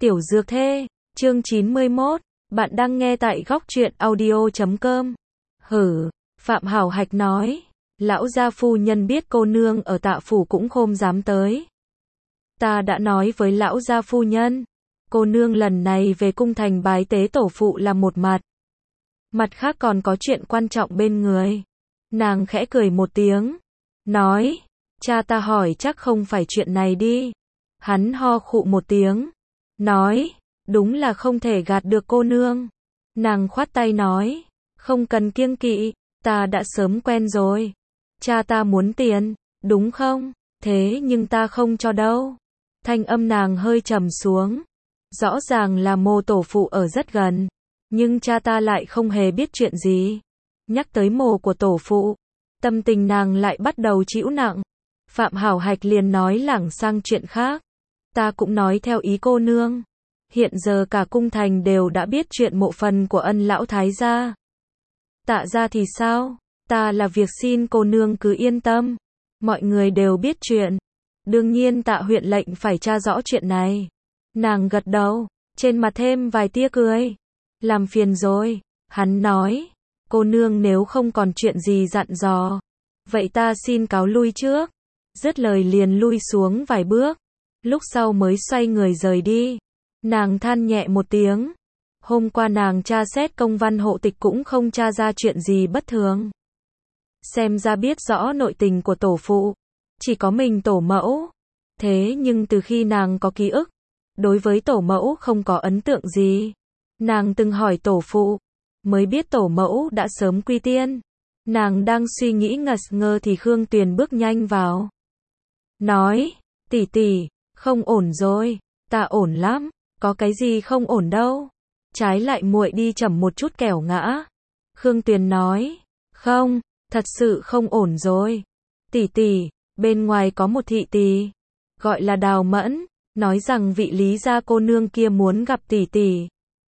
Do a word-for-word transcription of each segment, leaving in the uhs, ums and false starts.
Tiểu Dược Thê, chương chín mươi mốt, bạn đang nghe tại góc truyện audio chấm com. Hử, Phạm Hảo Hạch nói, lão gia phu nhân biết cô nương ở Tạ phủ cũng không dám tới. Ta đã nói với lão gia phu nhân, cô nương lần này về cung thành bái tế tổ phụ là một mặt. Mặt khác còn có chuyện quan trọng bên người. Nàng khẽ cười một tiếng, nói, cha ta hỏi chắc không phải chuyện này đi. Hắn ho khụ một tiếng, nói, đúng là không thể gạt được cô nương. Nàng khoát tay nói, không cần kiêng kỵ, ta đã sớm quen rồi. Cha ta muốn tiền, đúng không? Thế nhưng ta không cho đâu. Thanh âm nàng hơi trầm xuống. Rõ ràng là mồ tổ phụ ở rất gần, nhưng cha ta lại không hề biết chuyện gì. Nhắc tới mồ của tổ phụ, tâm tình nàng lại bắt đầu chịu nặng. Phạm Hảo Hạch liền nói lảng sang chuyện khác. Ta cũng nói theo ý cô nương. Hiện giờ cả cung thành đều đã biết chuyện mộ phần của ân lão thái gia. Tạ gia thì sao? Ta là việc xin cô nương cứ yên tâm. Mọi người đều biết chuyện. Đương nhiên Tạ huyện lệnh phải tra rõ chuyện này. Nàng gật đầu, trên mặt thêm vài tia cười. Làm phiền rồi, hắn nói. Cô nương nếu không còn chuyện gì dặn dò, vậy ta xin cáo lui trước. Dứt lời liền lui xuống vài bước, lúc sau mới xoay người rời đi. Nàng than nhẹ một tiếng. Hôm qua nàng tra xét công văn hộ tịch cũng không tra ra chuyện gì bất thường. Xem ra biết rõ nội tình của tổ phụ, chỉ có mình tổ mẫu. Thế nhưng từ khi nàng có ký ức, đối với tổ mẫu không có ấn tượng gì. Nàng từng hỏi tổ phụ, mới biết tổ mẫu đã sớm quy tiên. Nàng đang suy nghĩ ngẩn ngơ thì Khương Tuyền bước nhanh vào. Nói, tỷ tỷ, không ổn rồi. Ta ổn lắm, có cái gì không ổn đâu. Trái lại muội đi chậm một chút kẻo ngã. Khương Tuyền nói, không, thật sự không ổn rồi. Tỷ tỷ, bên ngoài có một thị tỷ, gọi là Đào Mẫn, nói rằng vị Lý gia cô nương kia muốn gặp tỷ tỷ.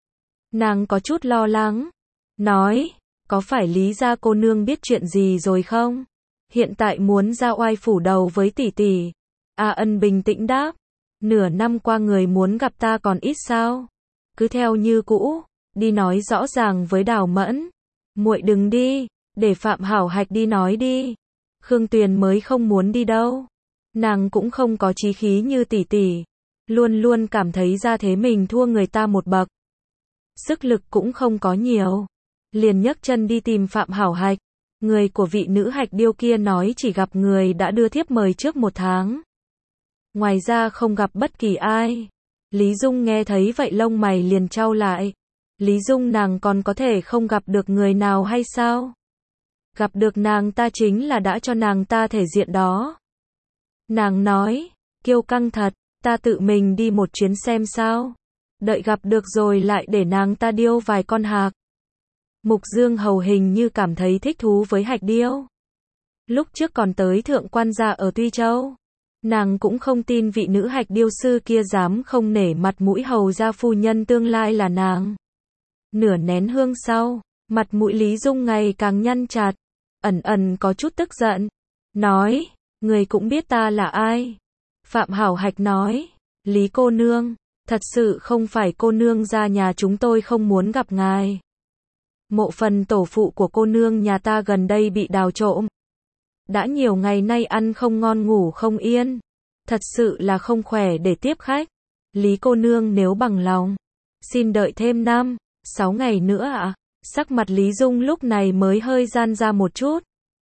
Nàng có chút lo lắng, nói, có phải Lý gia cô nương biết chuyện gì rồi không? Hiện tại muốn ra oai phủ đầu với tỷ tỷ. A Ân bình tĩnh đáp, nửa năm qua người muốn gặp ta còn ít sao? Cứ theo như cũ, đi nói rõ ràng với Đào Mẫn. Muội đừng đi, để Phạm Hảo Hạch đi nói đi. Khương Tuyền mới không muốn đi đâu. Nàng cũng không có chí khí như tỷ tỷ, luôn luôn cảm thấy ra thế mình thua người ta một bậc. Sức lực cũng không có nhiều, liền nhấc chân đi tìm Phạm Hảo Hạch. Người của vị nữ hạch điêu kia nói chỉ gặp người đã đưa thiếp mời trước một tháng. Ngoài ra không gặp bất kỳ ai. Lý Dung nghe thấy vậy lông mày liền chau lại. Lý Dung nàng còn có thể không gặp được người nào hay sao? Gặp được nàng ta chính là đã cho nàng ta thể diện đó. Nàng nói, kiêu căng thật, ta tự mình đi một chuyến xem sao. Đợi gặp được rồi lại để nàng ta điêu vài con hạc. Mục Dương Hầu hình như cảm thấy thích thú với hạch điêu. Lúc trước còn tới thượng quan gia ở Tuy Châu. Nàng cũng không tin vị nữ hạch điêu sư kia dám không nể mặt mũi hầu gia phu nhân tương lai là nàng. Nửa nén hương sau, mặt mũi Lý Dung ngày càng nhăn chặt, ẩn ẩn có chút tức giận. Nói, người cũng biết ta là ai. Phạm Hảo Hạch nói, Lý cô nương, thật sự không phải cô nương ra nhà chúng tôi không muốn gặp ngài. Mộ phần tổ phụ của cô nương nhà ta gần đây bị đào trộm. Đã nhiều ngày nay ăn không ngon ngủ không yên. Thật sự là không khỏe để tiếp khách. Lý cô nương nếu bằng lòng, xin đợi thêm năm, sáu ngày nữa ạ. À? Sắc mặt Lý Dung lúc này mới hơi gian ra một chút.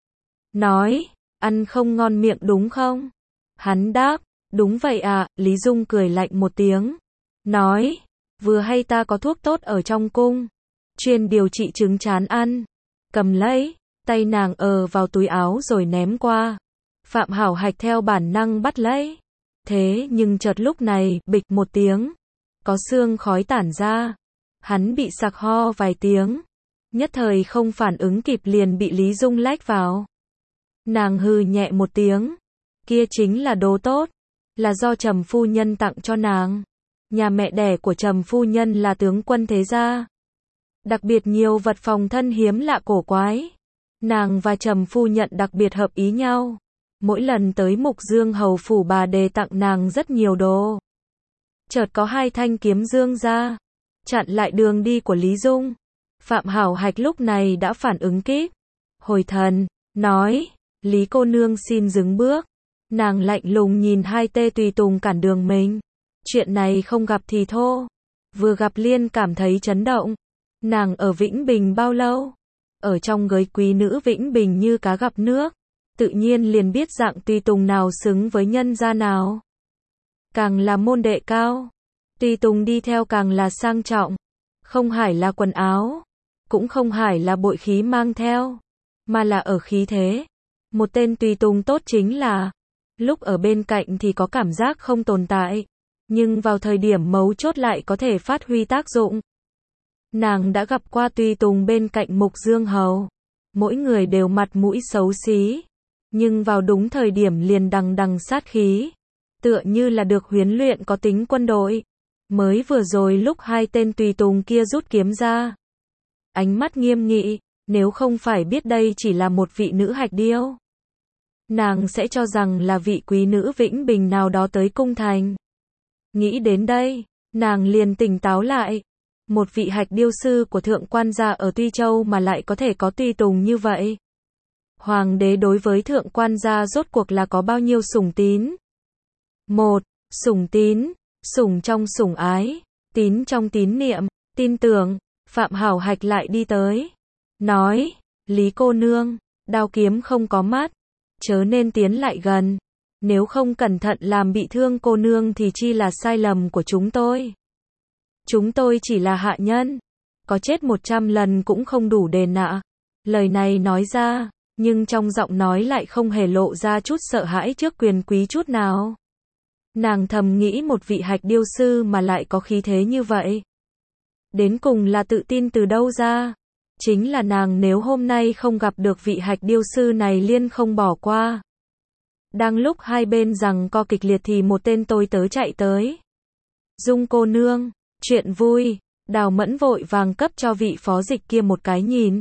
Nói, ăn không ngon miệng đúng không? Hắn đáp, đúng vậy ạ. À. Lý Dung cười lạnh một tiếng. Nói, vừa hay ta có thuốc tốt ở trong cung. Chuyên điều trị chứng chán ăn. Cầm lấy. Tay nàng ờ vào túi áo rồi ném qua. Phạm Hảo Hạch theo bản năng bắt lấy. Thế nhưng chợt lúc này, bịch một tiếng. Có sương khói tản ra. Hắn bị sặc ho vài tiếng. Nhất thời không phản ứng kịp liền bị Lý Dung lách vào. Nàng hừ nhẹ một tiếng. Kia chính là đồ tốt. Là do Trầm phu nhân tặng cho nàng. Nhà mẹ đẻ của Trầm phu nhân là tướng quân thế gia. Đặc biệt nhiều vật phòng thân hiếm lạ cổ quái. Nàng và Trầm phu nhận đặc biệt hợp ý nhau. Mỗi lần tới Mục Dương Hầu phủ bà đề tặng nàng rất nhiều đồ. chợt có hai thanh kiếm dương ra, chặn lại đường đi của Lý Dung. Phạm Hảo Hạch lúc này đã phản ứng kịp, hồi thần, nói, Lý cô nương xin dừng bước. Nàng lạnh lùng nhìn hai tê tùy tùng cản đường mình. Chuyện này không gặp thì thô, vừa gặp liên cảm thấy chấn động. Nàng ở Vĩnh Bình bao lâu? Ở trong giới quý nữ Vĩnh Bình như cá gặp nước, tự nhiên liền biết dạng tùy tùng nào xứng với nhân gia nào. Càng là môn đệ cao, tùy tùng đi theo càng là sang trọng, không phải là quần áo, cũng không phải là bội khí mang theo, mà là ở khí thế. Một tên tùy tùng tốt chính là, lúc ở bên cạnh thì có cảm giác không tồn tại, nhưng vào thời điểm mấu chốt lại có thể phát huy tác dụng. Nàng đã gặp qua tùy tùng bên cạnh Mục Dương Hầu, mỗi người đều mặt mũi xấu xí, nhưng vào đúng thời điểm liền đằng đằng sát khí, tựa như là được huấn luyện có tính quân đội. Mới vừa rồi lúc hai tên tùy tùng kia rút kiếm ra, ánh mắt nghiêm nghị, nếu không phải biết đây chỉ là một vị nữ hạch điêu, nàng sẽ cho rằng là vị quý nữ Vĩnh Bình nào đó tới cung thành. Nghĩ đến đây, nàng liền tỉnh táo lại. Một vị hạch điêu sư của thượng quan gia ở Tuy Châu mà lại có thể có tùy tùng như vậy. Hoàng đế đối với thượng quan gia rốt cuộc là có bao nhiêu sủng tín? Một, sủng tín, sủng trong sủng ái, tín trong tín niệm, tin tưởng. Phạm Hảo Hạch lại đi tới, nói, Lý cô nương, đao kiếm không có mắt, chớ nên tiến lại gần, nếu không cẩn thận làm bị thương cô nương thì chi là sai lầm của chúng tôi. Chúng tôi chỉ là hạ nhân, có chết một trăm lần cũng không đủ đền nợ. Lời này nói ra, nhưng trong giọng nói lại không hề lộ ra chút sợ hãi trước quyền quý chút nào. Nàng thầm nghĩ một vị hạch điêu sư mà lại có khí thế như vậy. Đến cùng là tự tin từ đâu ra? Chính là nàng nếu hôm nay không gặp được vị hạch điêu sư này liên không bỏ qua. Đang lúc hai bên giằng co kịch liệt thì một tên tôi tớ chạy tới. Dung cô nương, chuyện vui. Đào Mẫn vội vàng cấp cho vị phó dịch kia một cái nhìn.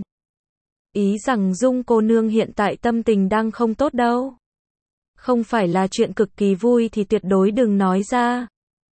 Ý rằng Dung cô nương hiện tại tâm tình đang không tốt đâu. Không phải là chuyện cực kỳ vui thì tuyệt đối đừng nói ra.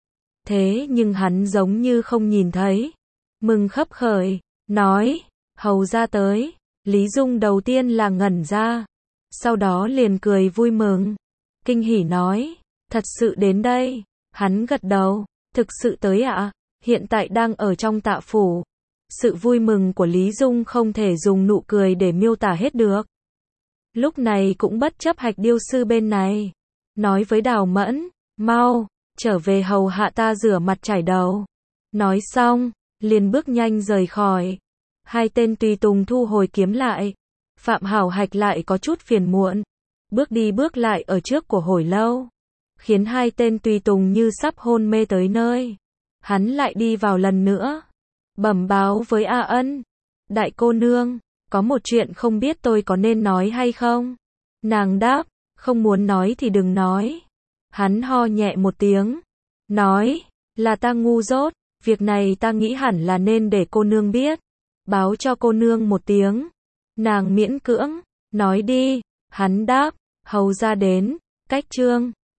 Thế nhưng hắn giống như không nhìn thấy. Mừng khấp khởi, nói, hầu ra tới. Lý Dung đầu tiên là ngẩn ra, sau đó liền cười vui mừng, kinh hỉ nói, thật sự đến đây. Hắn gật đầu, thực sự tới ạ, à? Hiện tại đang ở trong Tạ phủ. Sự vui mừng của Lý Dung không thể dùng nụ cười để miêu tả hết được. Lúc này cũng bất chấp hạch điêu sư bên này, nói với Đào Mẫn, mau, trở về hầu hạ ta rửa mặt chải đầu. Nói xong, liền bước nhanh rời khỏi. Hai tên tùy tùng thu hồi kiếm lại. Phạm Hảo Hạch lại có chút phiền muộn, bước đi bước lại ở trước của hồi lâu, khiến hai tên tùy tùng như sắp hôn mê tới nơi. Hắn lại đi vào lần nữa, bẩm báo với A Ân, đại cô nương, có một chuyện không biết tôi có nên nói hay không? Nàng đáp, không muốn nói thì đừng nói. Hắn ho nhẹ một tiếng, nói, là ta ngu dốt, việc này ta nghĩ hẳn là nên để cô nương biết, báo cho cô nương một tiếng. Nàng miễn cưỡng, nói đi. Hắn đáp, hầu ra đến, cách trương.